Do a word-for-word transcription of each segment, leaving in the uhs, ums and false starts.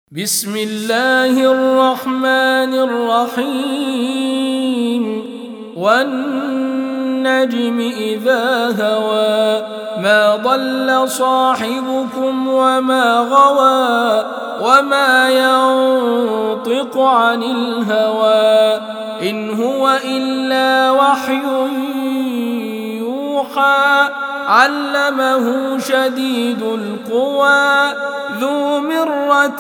بسم الله الرحمن الرحيم والنجم إذا هوى ما ضل صاحبكم وما غوى وما ينطق عن الهوى إن هو إلا وحي يوحى علمه شديد القوى ذو مرة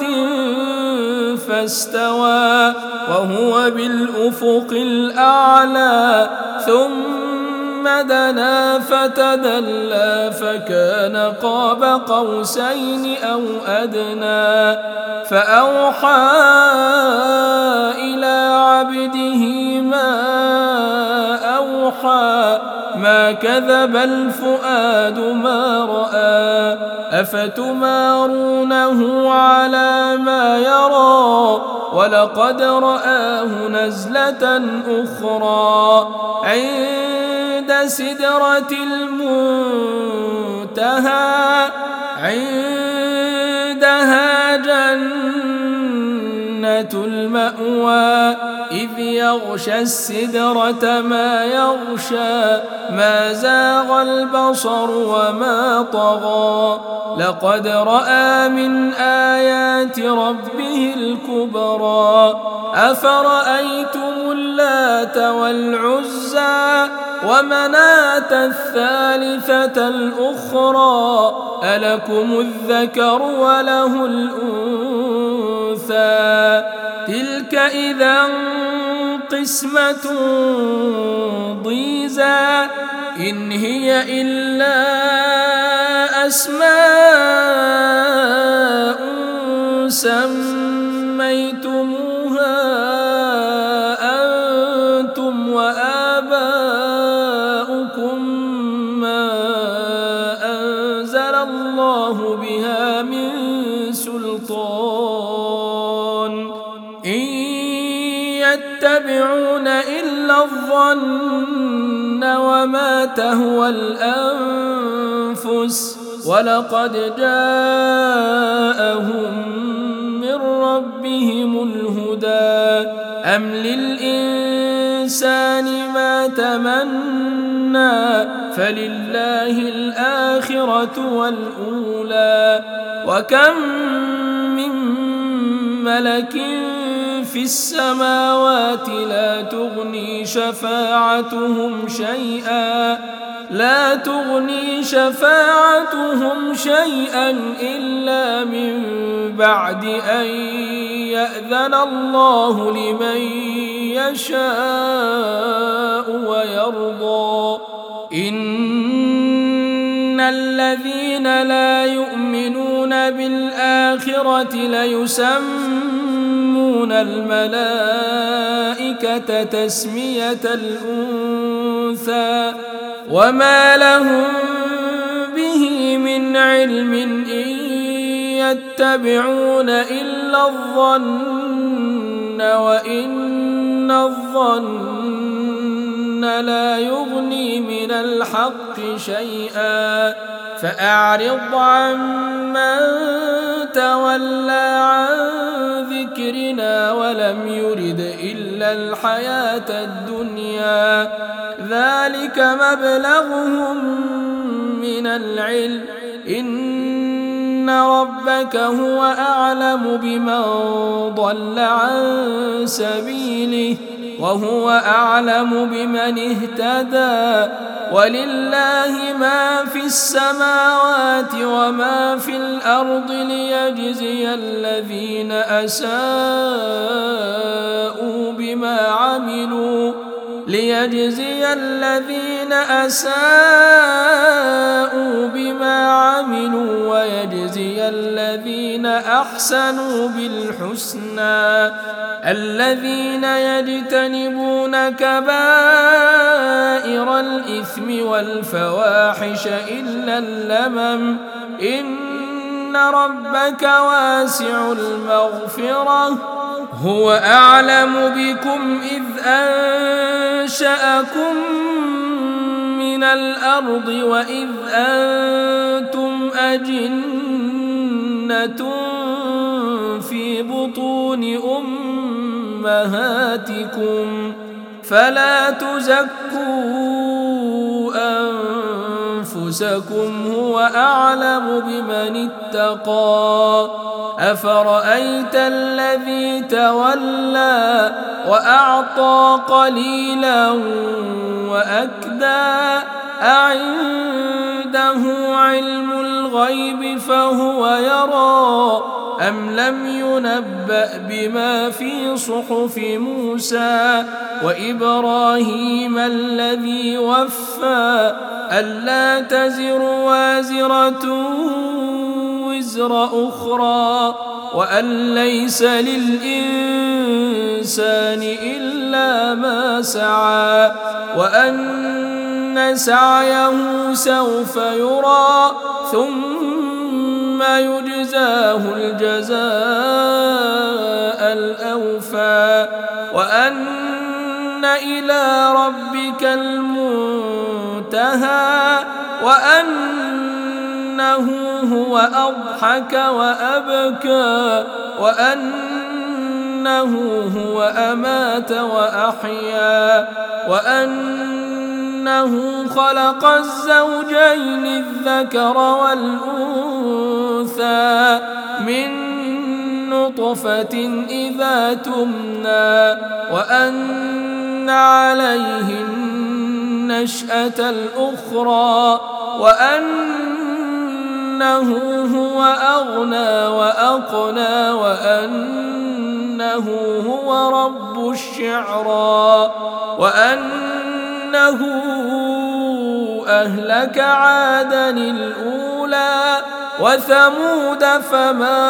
فاستوى وهو بالأفق الأعلى ثم دنا فتدلى فكان قاب قوسين أو أدنى فأوحى إلى عبده ما أوحى ما كذب الفؤاد ما رأى أفتمارونه على ما يرى ولقد رآه نزلة أخرى عند سدرة المنتهى عندها جنة المأوى إذ يغشى السدرة ما يغشى ما زاغ البصر وما طغى لقد رأى من آيات ربه الكبرى أفرأيتم اللات والعزى ومناة الثالثة الأخرى ألكم الذكر وله الأنثى تلك إذا قسمة ضيزى إن هي إلا أسماء سميتموها أنتم وآباؤكم ما أنزل الله بها من سلطان إن يتبعون إلا الظن وما تهوى الأنفس ولقد جاءهم من ربهم الهدى أم للإنسان ما تمنى فلله الآخرة والأولى وكم من ملك في السماوات لا تغني شفاعتهم شيئا لا تغني شفاعتهم شيئا إلا من بعد أن يأذن الله لمن يشاء ويرضى إن الذين لا يؤمنون بالآخرة ليسمون الملائكة تسمية الأنثى وما لهم به من علم إن يتبعون إلا الظن وإن الظن لا يغني من الحق شيئا فأعرض عمن تولى عن ذكرنا ولم يرد إلا الحياة الدنيا ذلك مبلغهم من العلم إن ربك هو أعلم بمن ضل عن سبيله وهو أعلم بمن اهتدى ولله ما في السماوات وما في الأرض ليجزي الذين أساءوا بما عملوا ليجزي الذين أساءوا بما عملوا ويجزي الذين أحسنوا بالحسنى الذين يجتنبون كبائر الإثم والفواحش إلا اللمم إن ربك واسع المغفرة هو أعلم بكم إذ أنشأكم من الأرض وإذ أنتم أجنة في بطون أمهاتكم فلا تزكوا أنفسكم هو أعلم بمن اتقى أفرأيت الذي تولى وأعطى قليلا وأكدى أعنده علم الغيب فهو يرى أم لم ينبأ بما في صحف موسى وإبراهيم الذي وفى ألا تزر وازرة وزر أخرى وأن ليس للإنسان إلا ما سعى وأن سعيه سوف يرى ثم يجزاه الجزاء الأوفى وأن إلى ربك المنتهى وأنه هو أضحك وأبكى وأنه هو أمات وأحيا وأنه خلق الزوجين الذكر والأنثى من نطفة إذا تمنى وأن عليه النشأة الأخرى وأنه هو أغنى وأقنى وأنه هو رب الشعرى وأنه أهلك عادا الأولى وثمود فما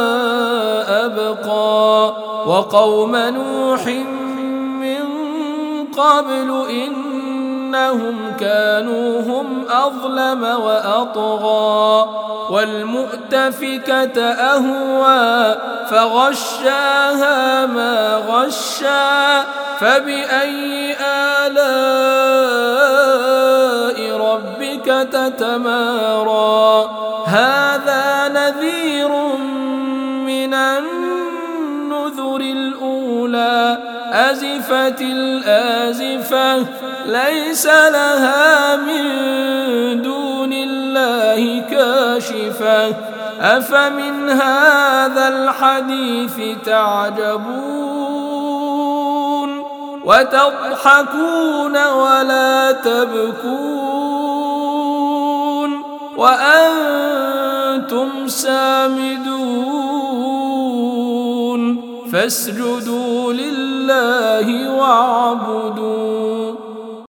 أبقى وقوم نوح من قبل إنهم كانوا هم أظلم وأطغى والمؤتفكة أهوى فغشاها ما غشا فبأي آلاء ربك تتمارى هذا نذير من النذر الأولى أزفت الآزفة ليس لها من دون الله كاشفة أفمن هذا الحديث تعجبون وتضحكون ولا تبكون وأنتم سامدون فاسجدوا لله واعبدوا